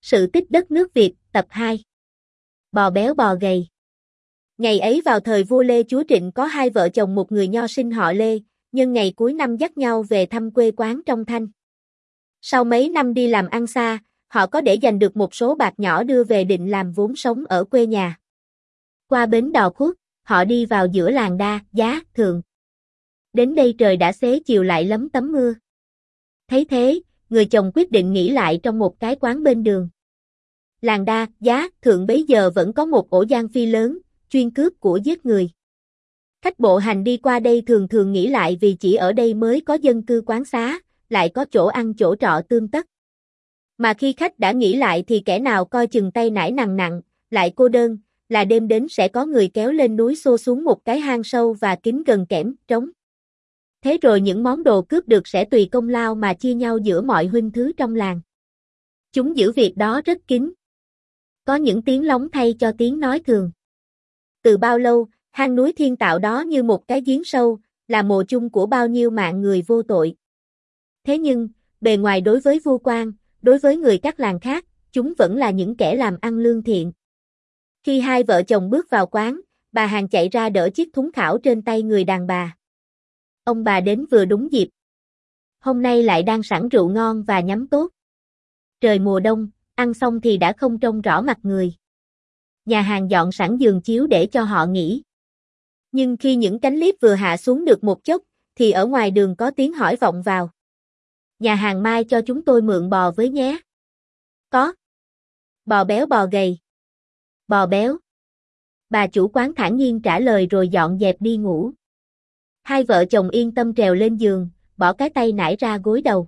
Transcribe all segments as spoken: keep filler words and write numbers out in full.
Sự tích đất nước Việt, tập hai. Bò béo bò gầy. Ngày ấy vào thời vua Lê Chúa Trịnh có hai vợ chồng một người nho sinh họ Lê, nhân ngày cuối năm dắt nhau về thăm quê quán trong Thanh. Sau mấy năm đi làm ăn xa, họ có để dành được một số bạc nhỏ đưa về định làm vốn sống ở quê nhà. Qua bến Đò Khuất, họ đi vào giữa làng Đa, Giá, Thượng. Đến đây trời đã xế chiều lại lấm tấm mưa. Thấy thế, người chồng quyết định nghỉ lại trong một cái quán bên đường. Làng Đa, Giá, Thượng bấy giờ vẫn có một ổ giang phi lớn, chuyên cướp của giết người. Khách bộ hành đi qua đây thường thường nghỉ lại vì chỉ ở đây mới có dân cư quán xá, lại có chỗ ăn chỗ trọ tương tất. Mà khi khách đã nghỉ lại thì kẻ nào coi chừng tay nải nặng nặng, lại cô đơn, là đêm đến sẽ có người kéo lên núi xô xuống một cái hang sâu và kín gần kẽm, trống. Thế rồi những món đồ cướp được sẽ tùy công lao mà chia nhau giữa mọi huynh thứ trong làng. Chúng giữ việc đó rất kín. Có những tiếng lóng thay cho tiếng nói thường. Từ bao lâu, hang núi thiên tạo đó như một cái giếng sâu, là mồ chung của bao nhiêu mạng người vô tội. Thế nhưng, bề ngoài đối với vua quan, đối với người các làng khác, chúng vẫn là những kẻ làm ăn lương thiện. Khi hai vợ chồng bước vào quán, bà hàng chạy ra đỡ chiếc thúng khảo trên tay người đàn bà. Ông bà đến vừa đúng dịp. Hôm nay lại đang sẵn rượu ngon và nhắm tốt. Trời mùa đông, ăn xong thì đã không trông rõ mặt người. Nhà hàng dọn sẵn giường chiếu để cho họ nghỉ. Nhưng khi những cánh liếp vừa hạ xuống được một chốc, thì ở ngoài đường có tiếng hỏi vọng vào. Nhà hàng mai cho chúng tôi mượn bò với nhé. Có. Bò béo bò gầy. Bò béo. Bà chủ quán thản nhiên trả lời rồi dọn dẹp đi ngủ. Hai vợ chồng yên tâm trèo lên giường, bỏ cái tay nải ra gối đầu.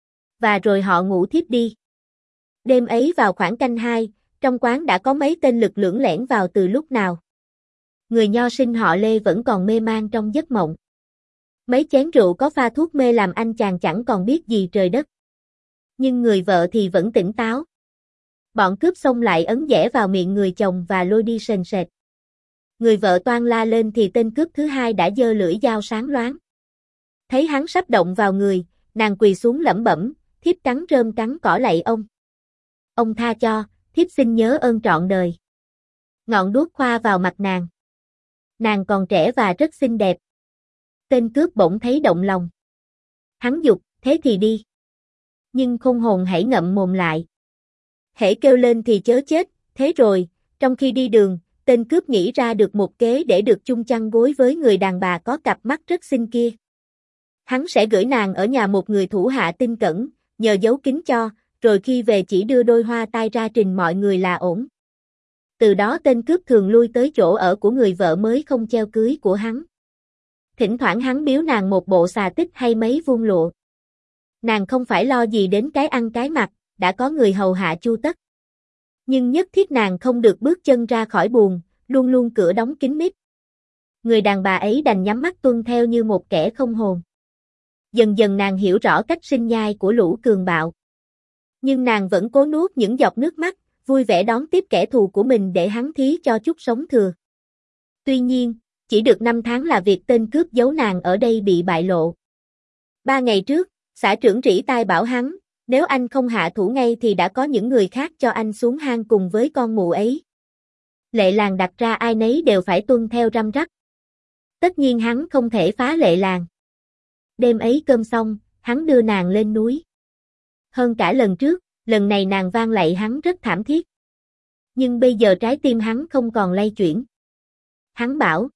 Và rồi họ ngủ thiếp đi. Đêm ấy vào khoảng canh hai, trong quán đã có mấy tên lực lưỡng lẻn vào từ lúc nào. Người nho sinh họ Lê vẫn còn mê man trong giấc mộng. Mấy chén rượu có pha thuốc mê làm anh chàng chẳng còn biết gì trời đất. Nhưng người vợ thì vẫn tỉnh táo. Bọn cướp xông lại ấn dẻ vào miệng người chồng và lôi đi sền sệt. Người vợ toan la lên thì tên cướp thứ hai đã giơ lưỡi dao sáng loáng. Thấy hắn sắp động vào người, nàng quỳ xuống lẩm bẩm, thiếp cắn rơm cắn cỏ lạy ông. Ông tha cho, thiếp xin nhớ ơn trọn đời. Ngọn đuốc khoa vào mặt nàng. Nàng còn trẻ và rất xinh đẹp. Tên cướp bỗng thấy động lòng. Hắn giục, thế thì đi. Nhưng khôn hồn hãy ngậm mồm lại. Hễ kêu lên thì chớ chết, thế rồi, trong khi đi đường, tên cướp nghĩ ra được một kế để được chung chăn gối với người đàn bà có cặp mắt rất xinh kia. Hắn sẽ gửi nàng ở nhà một người thủ hạ tinh cẩn, nhờ giấu kín cho, rồi khi về chỉ đưa đôi hoa tai ra trình mọi người là ổn. Từ đó tên cướp thường lui tới chỗ ở của người vợ mới không treo cưới của hắn. Thỉnh thoảng hắn biếu nàng một bộ xà tích hay mấy vuông lụa. Nàng không phải lo gì đến cái ăn cái mặc, đã có người hầu hạ chu tất. Nhưng nhất thiết nàng không được bước chân ra khỏi buồng, luôn luôn cửa đóng kín mít. Người đàn bà ấy đành nhắm mắt tuân theo như một kẻ không hồn. Dần dần nàng hiểu rõ cách sinh nhai của lũ cường bạo. Nhưng nàng vẫn cố nuốt những giọt nước mắt, vui vẻ đón tiếp kẻ thù của mình để hắn thí cho chút sống thừa. Tuy nhiên, chỉ được năm tháng là việc tên cướp giấu nàng ở đây bị bại lộ. Ba ngày trước, xã trưởng rỉ tai bảo hắn, nếu anh không hạ thủ ngay thì đã có những người khác cho anh xuống hang cùng với con mụ ấy. Lệ làng đặt ra ai nấy đều phải tuân theo răm rắp. Tất nhiên hắn không thể phá lệ làng. Đêm ấy cơm xong, hắn đưa nàng lên núi. Hơn cả lần trước, lần này nàng vang lạy hắn rất thảm thiết. Nhưng bây giờ trái tim hắn không còn lay chuyển. Hắn bảo,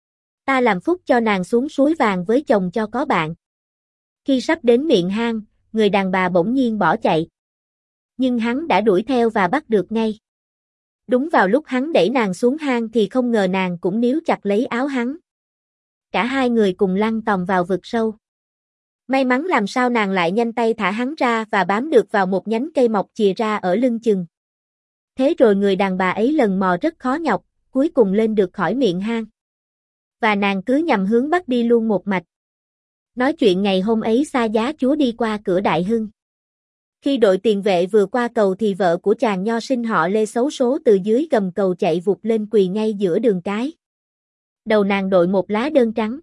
ta làm phúc cho nàng xuống suối vàng với chồng cho có bạn. Khi sắp đến miệng hang, người đàn bà bỗng nhiên bỏ chạy. Nhưng hắn đã đuổi theo và bắt được ngay. Đúng vào lúc hắn đẩy nàng xuống hang thì không ngờ nàng cũng níu chặt lấy áo hắn. Cả hai người cùng lăn tòng vào vực sâu. May mắn làm sao nàng lại nhanh tay thả hắn ra và bám được vào một nhánh cây mọc chìa ra ở lưng chừng. Thế rồi người đàn bà ấy lần mò rất khó nhọc, cuối cùng lên được khỏi miệng hang. Và nàng cứ nhằm hướng bắc đi luôn một mạch. Nói chuyện ngày hôm ấy xa giá chúa đi qua cửa Đại Hưng. Khi đội tiền vệ vừa qua cầu thì vợ của chàng nho sinh họ Lê xấu số từ dưới gầm cầu chạy vụt lên quỳ ngay giữa đường cái. Đầu nàng đội một lá đơn trắng.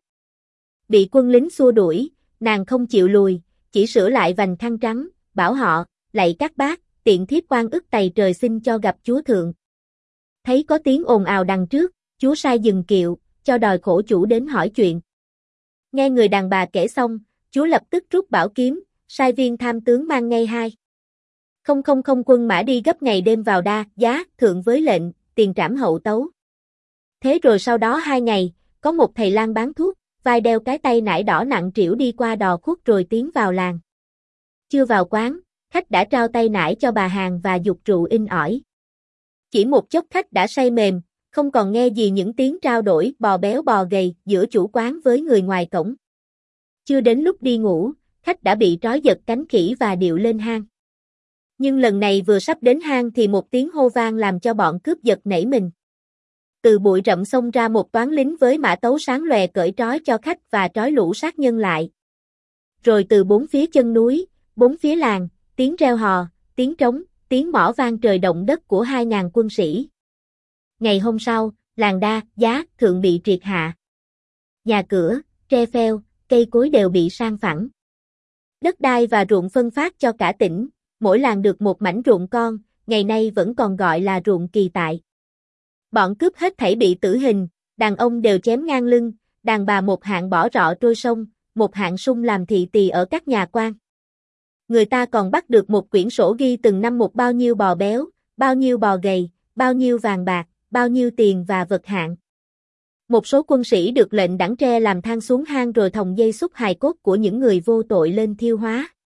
Bị quân lính xua đuổi, nàng không chịu lùi, chỉ sửa lại vành khăn trắng, bảo họ, lạy các bác, tiện thiếp quan ức tày trời xin cho gặp chúa thượng. Thấy có tiếng ồn ào đằng trước, chúa sai dừng kiệu, cho đòi khổ chủ đến hỏi chuyện. Nghe người đàn bà kể xong, chúa lập tức rút bảo kiếm, sai viên tham tướng mang ngay hai. Không không không quân mã đi gấp ngày đêm vào Đa, Giá, thượng với lệnh, tiền trảm hậu tấu. Thế rồi sau đó hai ngày, có một thầy lang bán thuốc, vai đeo cái tay nải đỏ nặng trĩu đi qua đò khuất rồi tiến vào làng. Chưa vào quán, khách đã trao tay nải cho bà hàng và dục rượu in ỏi. Chỉ một chốc khách đã say mềm, không còn nghe gì những tiếng trao đổi bò béo bò gầy giữa chủ quán với người ngoài cổng. Chưa đến lúc đi ngủ, khách đã bị trói giật cánh khỉ và điệu lên hang. Nhưng lần này vừa sắp đến hang thì một tiếng hô vang làm cho bọn cướp giật nảy mình. Từ bụi rậm xông ra một toán lính với mã tấu sáng lòe cởi trói cho khách và trói lũ sát nhân lại. Rồi từ bốn phía chân núi, bốn phía làng, tiếng reo hò, tiếng trống, tiếng mõ vang trời động đất của hai ngàn quân sĩ. Ngày hôm sau, làng Đa, Giá, thượng bị triệt hạ. Nhà cửa, tre pheo, cây cối đều bị san phẳng. Đất đai và ruộng phân phát cho cả tỉnh, mỗi làng được một mảnh ruộng con, ngày nay vẫn còn gọi là ruộng kỳ tại. Bọn cướp hết thảy bị tử hình, đàn ông đều chém ngang lưng, đàn bà một hạng bỏ rọ trôi sông, một hạng sung làm thị tỳ ở các nhà quan. Người ta còn bắt được một quyển sổ ghi từng năm một bao nhiêu bò béo, bao nhiêu bò gầy, bao nhiêu vàng bạc, bao nhiêu tiền và vật hạng. Một số quân sĩ được lệnh đẳng tre làm than xuống hang rồi thòng dây xúc hài cốt của những người vô tội lên thiêu hóa.